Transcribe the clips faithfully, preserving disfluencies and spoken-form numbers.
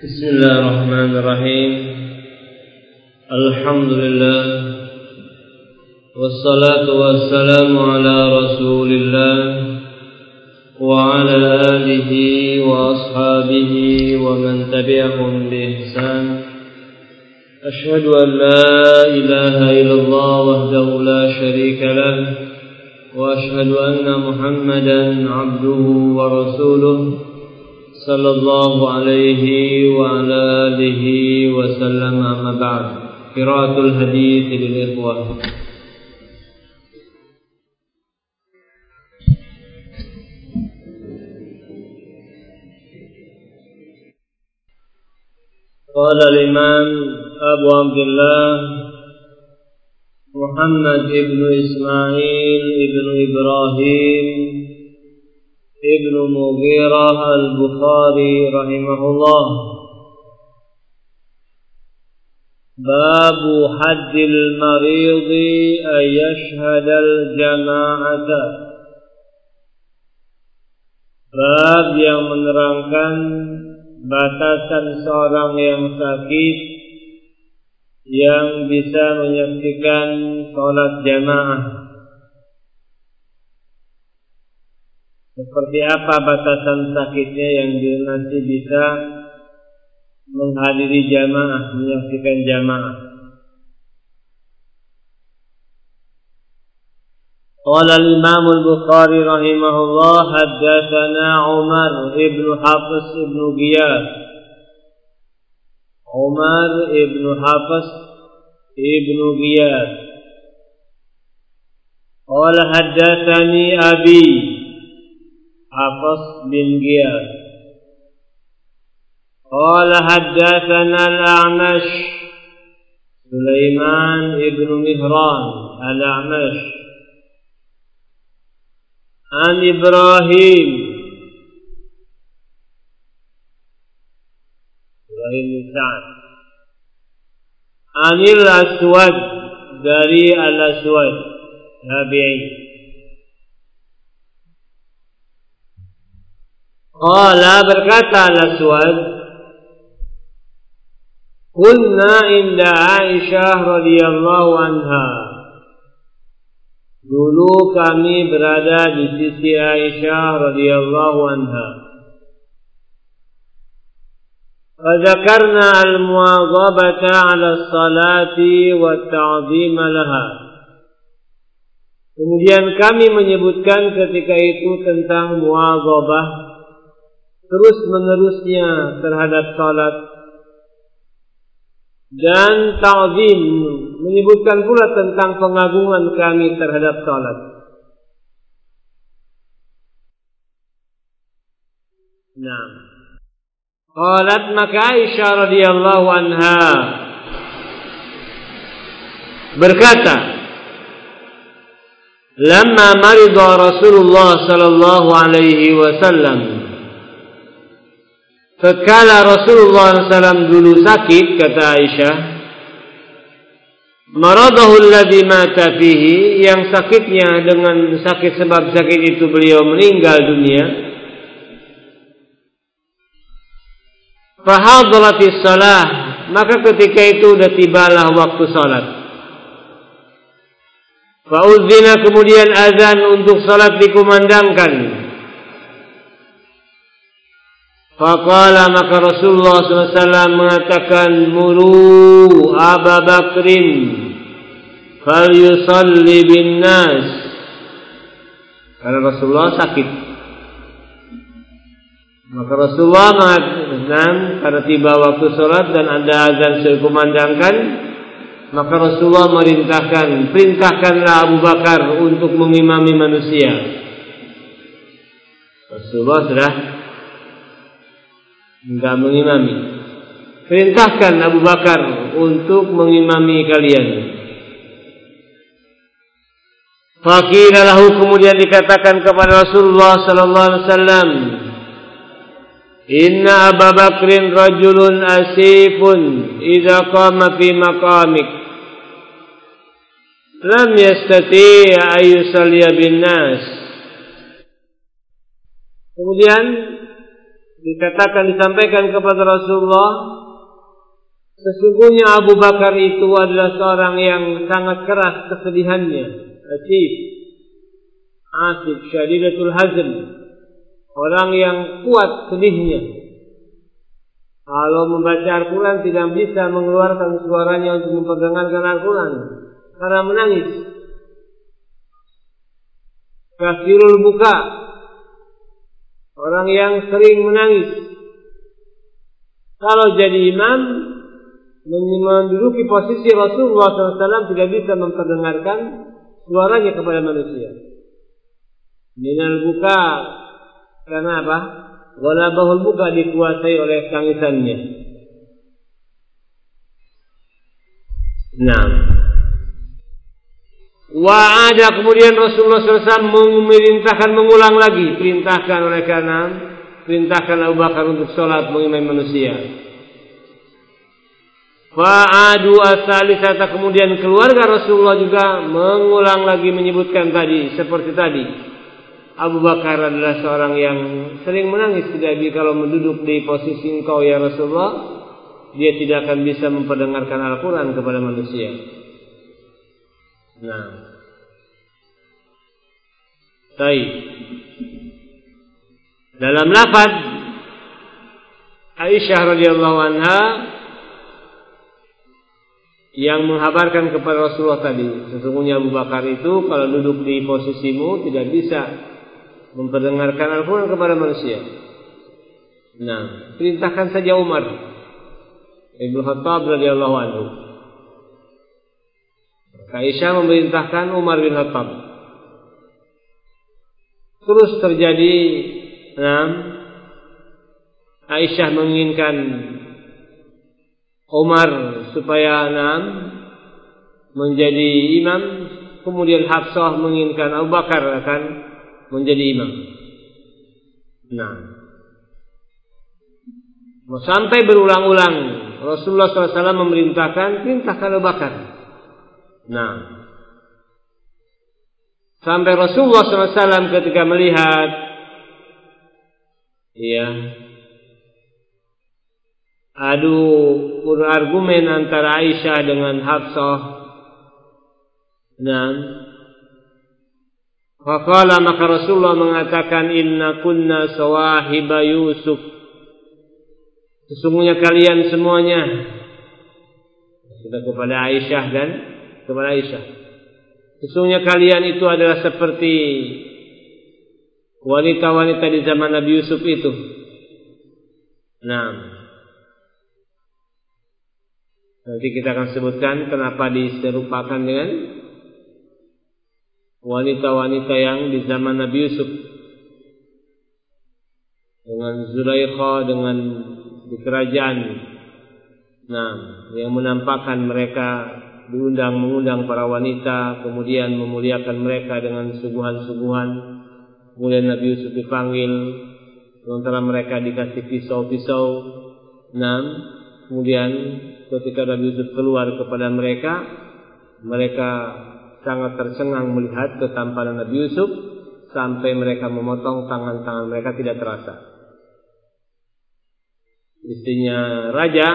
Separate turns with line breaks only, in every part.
Bismillahirrahmanirrahim. Alhamdulillah. Wassalatu wassalamu ala Rasulillah wa ala alihi wa ashabihi wa man tabi'ahum bi ihsan. Ashhadu an la ilaha illallah wahdahu la sharika lah wa ashhadu anna Muhammadan abduhu wa rasuluh sallallahu alaihi wa ala alihi wa sallam. Amma ba'd. Qiraatul hadits lil ikhwah. Qala al-imam Abu Abdullah Muhammad ibn Ismail ibn Ibrahim ibn Mughirah al-Bukhari rahimahullah. Babu haddil maridi ay yashhadal jama'ata. Bab yang menerangkan batasan seorang yang sakit yang bisa menyaksikan salat jamaah. Seperti apa batasan sakitnya yang masih bisa menghadiri jamaah, menyaksikan jamaah. Qala al-Imam al-Bukhari rahimahullah, haddatsana Umar ibn Hafs ibn Ghiyath. Umar ibn Hafs ibn Ghiyath. Qala haddatsani Abi Hafs bin Ghiyath. Qala haddatsana al-A'mash Sulaiman ibn Mihran al-A'mash an Ibrahim Ibrahim bin Sa'ad anil Aswad dari al-Aswad tabi'i. Qala berkata al-Aswad, kunna inda Aisyah radhiyallahu anha. Dulu kami berada di sisi Aisyah radhiyallahu anha. Fadzakarna al-muwadhabata 'ala as-salati wa at-ta'dhima laha. Kemudian kami menyebutkan ketika itu tentang muwadhabah, terus menerusnya terhadap salat, dan ta'zim, menyebutkan pula tentang pengagungan kami terhadap salat. Nah, qalat maka Aisyah radhiyallahu anha berkata, lamma marida Rasulullah sallallahu alaihi wasallam, tatkala Rasulullah sallallahu alaihi wasallam dulu sakit, kata Aisyah, maradahu alladhi mata fihi, yang sakitnya dengan sakit sebab sakit itu beliau meninggal dunia. Fahadaratis salah, maka ketika itu sudah tibalah waktu salat. Fa'udzina, kemudian azan untuk salat dikumandangkan. Faqala, maka Rasulullah sallallahu alaihi wasallam mengatakan, muru Abu Bakrin falyusalli bin nas. Karena Rasulullah sakit, maka Rasulullah mengatakan, karena tiba waktu salat dan ada azan dikumandangkan, maka Rasulullah merintahkan, perintahkanlah Abu Bakar untuk mengimami manusia. Rasulullah sudah enggak mengimami, perintahkan Abu Bakar untuk mengimami kalian. Faqila lahu, kemudian dikatakan kepada Rasulullah sallallahu alaihi wasallam, inna Abu Bakrin rajulun asifun idza qama fi maqamik lam yastati' an yusalliya bin nas. Kemudian dikatakan disampaikan kepada Rasulullah, sesungguhnya Abu Bakar itu adalah seorang yang sangat keras kesedihannya, asif, asif, syadidatul hazn, orang yang kuat sedihnya. Kalau membaca Al-Quran tidak bisa mengeluarkan suaranya untuk memperdengarkan Al-Quran karena menangis. Kasirul buka, orang yang sering menangis. Kalau jadi imam, menduduki posisi Rasulullah shallallahu alaihi wasallam, tidak bisa memperdengarkan suaranya kepada manusia. Minal buka, karena apa? Walabahul buka, dikuasai oleh tangisannya. Nah, wa'ada, kemudian Rasulullah shallallahu alaihi wasallam memerintahkan mengulang lagi, perintahkan oleh karena perintahkan Abu Bakar untuk sholat mengimami manusia. Fa'adu as-salisata, kemudian keluarga Rasulullah juga mengulang lagi menyebutkan tadi seperti tadi. Abu Bakar adalah seorang yang sering menangis, tidak bisa kalau menduduk di posisi engkau ya Rasulullah, dia tidak akan bisa memperdengarkan Al-Quran kepada manusia. Nah, baik. Dalam lafaz Aisyah radhiyallahu anha yang menghabarkan kepada Rasulullah tadi, sesungguhnya Abu Bakar itu kalau duduk di posisimu tidak bisa memperdengarkan Al-Quran kepada manusia. Nah, perintahkan saja Umar Ibnu Khattab radhiyallahu anhu. Aisyah memerintahkan Umar bin Khattab. Terus terjadi, nah, Aisyah menginginkan Umar supaya nah, menjadi imam, kemudian Hafsah menginginkan Abu Bakar akan menjadi imam. Nah, sampai berulang-ulang Rasulullah shallallahu alaihi wasallam memerintahkan, perintahkan Abu Bakar. Nah, sampai Rasulullah shallallahu alaihi wasallam ketika melihat, ya, adu argumen antara Aisyah dengan Hafsah, nah, faqala, maka Rasulullah mengatakan, inna kunna sawahiba Yusuf, sesungguhnya kalian semuanya, sudah kepada Aisyah dan kepada Aisyah, sesungguhnya kalian itu adalah seperti wanita-wanita di zaman Nabi Yusuf itu. Nah, nanti kita akan sebutkan kenapa diserupakan dengan wanita-wanita yang di zaman Nabi Yusuf, dengan Zulaikha, dengan di kerajaan. Nah, yang menampakkan mereka diundang mengundang para wanita, kemudian memuliakan mereka dengan suguhan-suguhan. Kemudian Nabi Yusuf dipanggil, sementara mereka dikasih pisau-pisau. Nah, kemudian ketika Nabi Yusuf keluar kepada mereka, mereka sangat tercengang melihat ketampanan Nabi Yusuf, sampai mereka memotong tangan-tangan mereka tidak terasa. Istrinya raja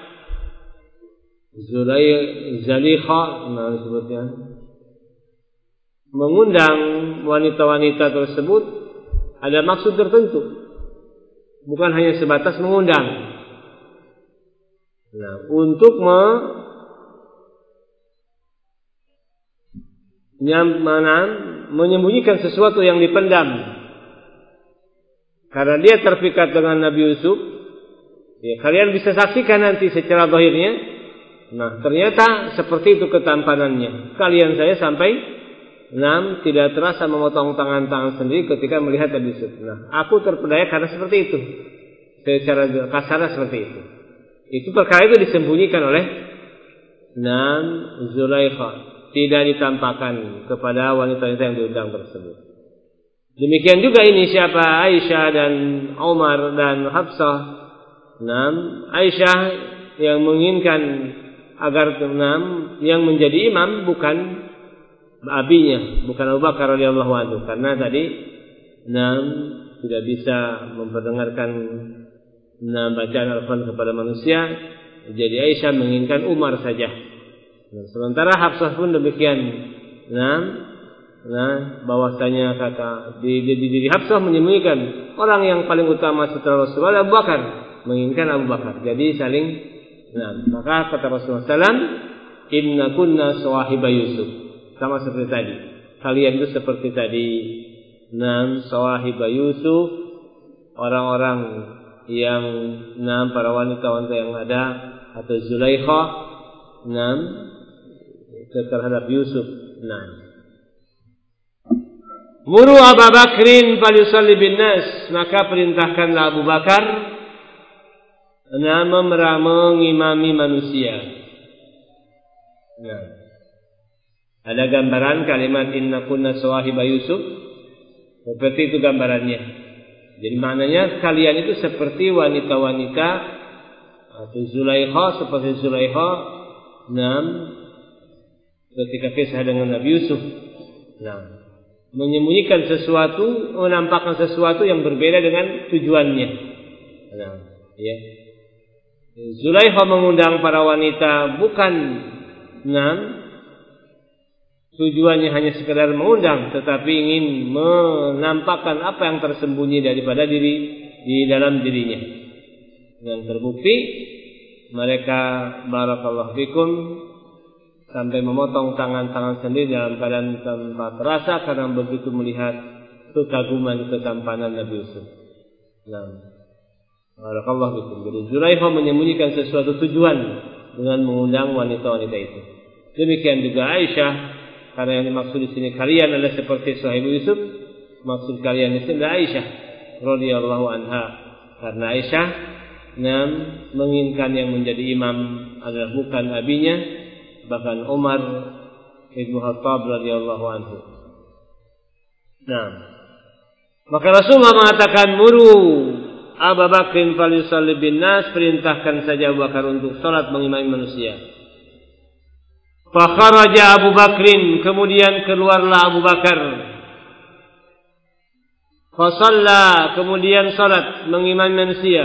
Zulaikha, nah disebutnya, mengundang wanita-wanita tersebut ada maksud tertentu, bukan hanya sebatas mengundang. Nah, untuk me Nyamanan, menyembunyikan sesuatu yang dipendam. Karena dia terpikat dengan Nabi Yusuf, ya, kalian bisa saksikan nanti secara zahirnya. Nah, ternyata seperti itu ketampanannya. Kalian saya sampai enam tidak terasa memotong tangan-tangan sendiri ketika melihat Nabi Yusuf. Nah, aku terpedaya karena seperti itu. Secara kasar seperti itu. Itu perkara itu disembunyikan oleh Nam Zulaikha, tidak ditampakkan kepada wanita-wanita yang diundang tersebut. Demikian juga ini siapa? Aisyah dan Umar dan Hafsah. Nam Aisyah yang menginginkan agar Nam yang menjadi imam bukan abinya, bukan Abu Bakar radhiyallahu anhu, karena tadi Nam tidak bisa memperdengarkan nah, bacaan Al-Quran kepada manusia. Jadi Aisyah menginginkan Umar saja. Nah, sementara Hafsah pun demikian. Nah, nah bahwasanya kata di di, di, di Hafsah menyembunyikan orang yang paling utama setelah Rasulullah Abu Bakar, menginginkan Abu Bakar. Jadi saling. Nah, maka kata Rasulullah sallallahu alaihi wasallam, inna kunna sawahiba Yusuf. Sama seperti tadi. Kalian itu seperti tadi. Nah, sawahiba Yusuf, orang-orang yang enam para wanita-wanita yang ada, atau Zulaikha enam terhadap Yusuf. Nah, muru Abu Bakrin falyusalli bin nas, maka perintahkanlah Abu Bakar nama mengimami manusia. Nah, ada gambaran kalimat inna kunna sawahiba Yusuf, seperti itu gambarannya. Jadi maknanya kalian itu seperti wanita-wanita atau Zulaikha, seperti Zulaikha enam ketika kisah dengan Nabi Yusuf. Nah, menyembunyikan sesuatu, menampakkan sesuatu yang berbeda dengan tujuannya. Nah, ya. Zulaikha mengundang para wanita bukan enam tujuannya hanya sekedar mengundang, tetapi ingin menampakkan apa yang tersembunyi daripada diri di dalam dirinya. Dan terbukti mereka barakallahu fikum sampai memotong tangan-tangan sendiri dalam keadaan tanpa terasa karena begitu melihat kekaguman ketampanan Nabi Yusuf. Nah, barakallahu fikum. Jadi Zulaikha menyembunyikan sesuatu tujuan dengan mengundang wanita-wanita itu. Demikian juga Aisyah. Karena yang dimaksud di sini kalian adalah seperti sahibu Yusuf, maksud kalian di sini adalah Aisyah radhiyallahu anha. Karena Aisyah nam menginginkan yang menjadi imam adalah bukan abinya, bahkan Umar ibnu Khattab radhiyallahu anhu. Nah, maka Rasulullah mengatakan muru Abu Bakrin falyusalli bin nas, perintahkan saja Abu Bakar untuk salat mengimami manusia. Fakharaja Abu Bakrin, kemudian keluarlah Abu Bakar. Fasalla, kemudian salat mengimami manusia.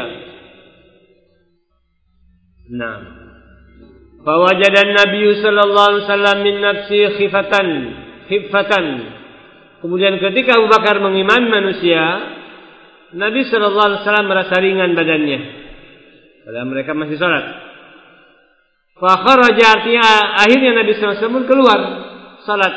Nah, fawajadan Nabi sallallahu alaihi wasallam min nafsi khifatan, khifatan. Kemudian ketika Abu Bakar mengimami manusia, Nabi sallallahu alaihi wasallam merasa ringan badannya. Padahal mereka masih salat. Fakharaja, artinya akhirnya Nabi sallallahu alaihi wasallam keluar salat.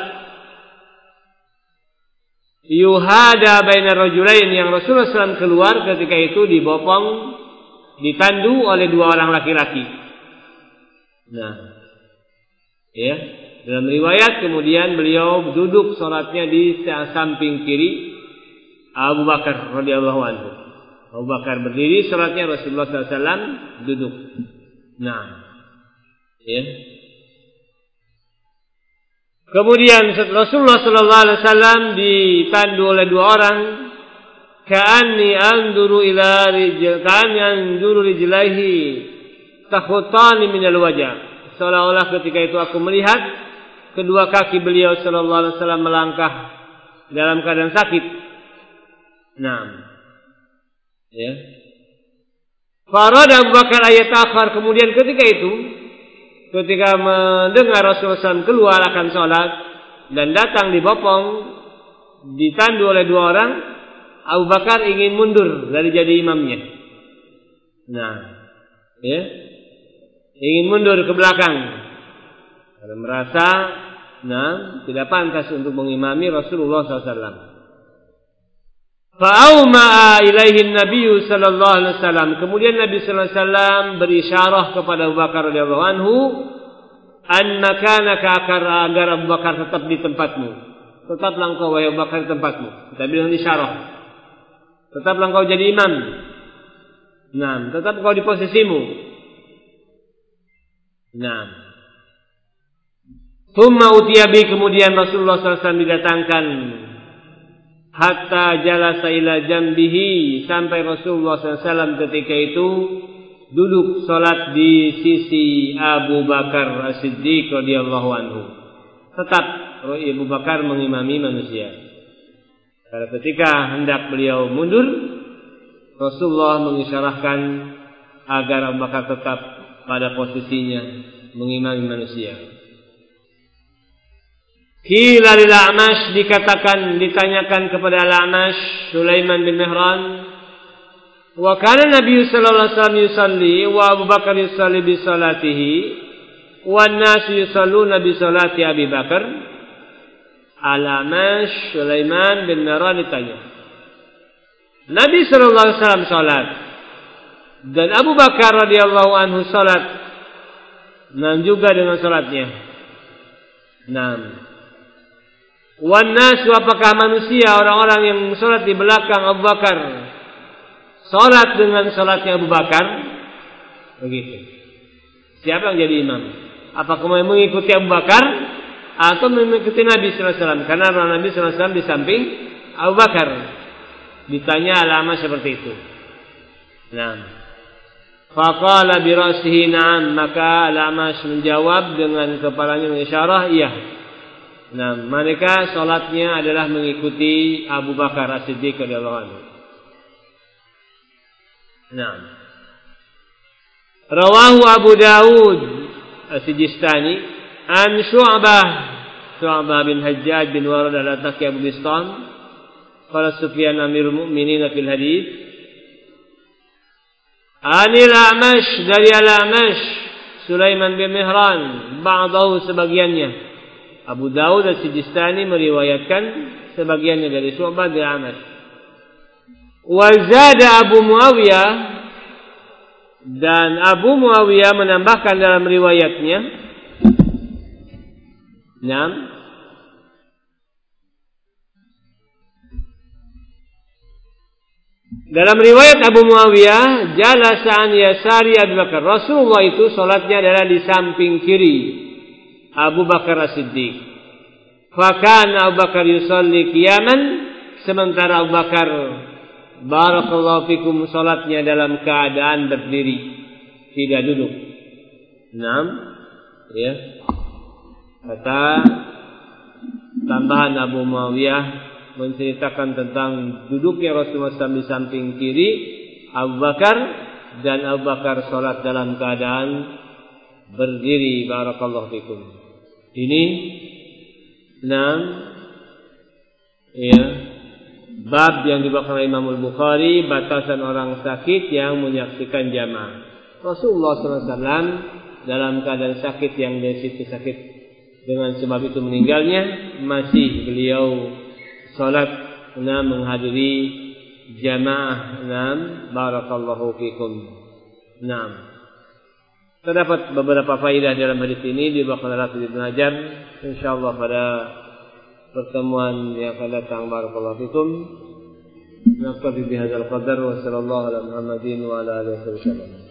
Yuhada bainar rajulain, yang Rasulullah sallallahu alaihi wasallam keluar ketika itu dibopong, ditandu oleh dua orang laki-laki. Nah, ya, dalam riwayat kemudian beliau duduk salatnya di samping kiri Abu Bakar radhiyallahu anhu. Abu Bakar berdiri salatnya, Rasulullah sallallahu alaihi wasallam duduk. Nah, ya. Kemudian Rasulullah sallallahu alaihi wasallam ditandu oleh dua orang. Ka'anni anzuru ila rijl, ka'anni anzuru rijlaihi takhutani minal wajah. Seolah-olah ketika itu aku melihat kedua kaki beliau sallallahu alaihi wasallam melangkah dalam keadaan sakit. Nah, ya. Farada Abu Bakar ayat akhir, kemudian ketika itu ketika mendengar Rasulullah sallallahu alaihi wasallam keluar akan sholat dan datang dibopong, ditandu oleh dua orang, Abu Bakar ingin mundur dari jadi imamnya. Nah, ya, ingin mundur ke belakang karena merasa, nah, tidak pantas untuk mengimami Rasulullah sallallahu alaihi wasallam. Fa'auma'a ilaihin Nabi sallallahu alaihi wasallam. Kemudian Nabi sallallahu alaihi wasallam berisyarah kepada Abu Bakar radhiyallahu anhu, an makanaka, agar Abu Bakar tetap di tempatmu. Tetaplah engkau wahai Abu Bakar di tempatmu. Kita bilang isyarah. Tetaplah engkau jadi imam. Nah, tetap engkau di posisimu. Nah. Tsumma utiya bi, kemudian Rasulullah sallallahu alaihi wasallam didatangkan. Hatta jalasa ila jambihi, sampai Rasulullah sallallahu alaihi wasallam ketika itu duduk salat di sisi Abu Bakar As-Siddiq radhiyallahu anhu. Tetap Abu Bakar mengimami manusia. Karena ketika hendak beliau mundur, Rasulullah mengisyarahkan agar Abu Bakar tetap pada posisinya mengimami manusia. Qila lil A'mash, dikatakan ditanyakan kepada Al-A'mash Sulaiman bin Mihran, wa kana Nabi sallallahu alaihi wasallam yusalli wa Abu Bakar yusalli bi salatihi wan nas yusalluna bi salati Abi Bakar. Al-A'mash Sulaiman bin Mihran ditanya, Nabi sallallahu alaihi wasallam salat dan Abu Bakar radhiyallahu anhu salat, dan juga dengan salatnya. Naam. Wan nas, apakah manusia, orang-orang yang salat di belakang Abu Bakar salat dengan salatnya Abu Bakar? Begitu. Siapa yang jadi imam? Apakah mau mengikuti Abu Bakar atau mengikuti Nabi sallallahu alaihi wasallam? Karena Nabi sallallahu alaihi wasallam di samping Abu Bakar. Ditanya Al-A'mash seperti itu. Naam. Faqala bi ra'sihi na'am, maka Al-A'mash menjawab dengan kepalanya mengisyarah iya. Nah, mereka salatnya adalah mengikuti Abu Bakar As-Siddiq radhiyallahu anhu. Nah, rawahu Abu Dawud As-Sijistani an Syu'bah Syu'bah bin Hajjaj bin Warad al-Ataki Abu Bistam, qala Sufyan Amirul Mukminin fil hadis, Anil A'mash, dari Al-A'mash Sulaiman bin Mihran, ba'dahu, sebagiannya. Abu Dawud dan Sijistani meriwayatkan sebagiannya dari Syu'bah bin A'mash. Wa zada Abu Muawiyah, dan Abu Muawiyah menambahkan dalam riwayatnya, Naam, dalam riwayat Abu Muawiyah, jalasa an yasari Abu Bakar, Rasulullah itu salatnya adalah di samping kiri Abu Bakar As-Siddiq. Fakana Abu Bakar yusalli qiyaman, sementara Abu Bakar barakallahu fikum salatnya dalam keadaan berdiri, tidak duduk. Naam, ya. Kata tambahan Abu Muawiyah menceritakan tentang duduknya Rasulullah shallallahu alaihi wasallam di samping kiri Abu Bakar, dan Abu Bakar salat dalam keadaan berdiri. Barakallahu fikum. Ini enam, ya, bab yang dibawakan oleh Imam Al-Bukhari, batasan orang sakit yang menyaksikan jamaah. Rasulullah shallallahu alaihi wasallam dalam keadaan sakit yang dari situ sakit dengan sebab itu meninggalnya, masih beliau salat enam menghadiri jamaah. Enam, barakallahu fikum. Enam. Terdapat beberapa faedah dalam hadis ini dibawakan oleh Ibnu Hajar. Insyaallah pada pertemuan yang akan datang. Barakallahu fikum. Naktafi bihadzal qadar wa sallallahu ala Muhammadin wa ala alihi wasallam.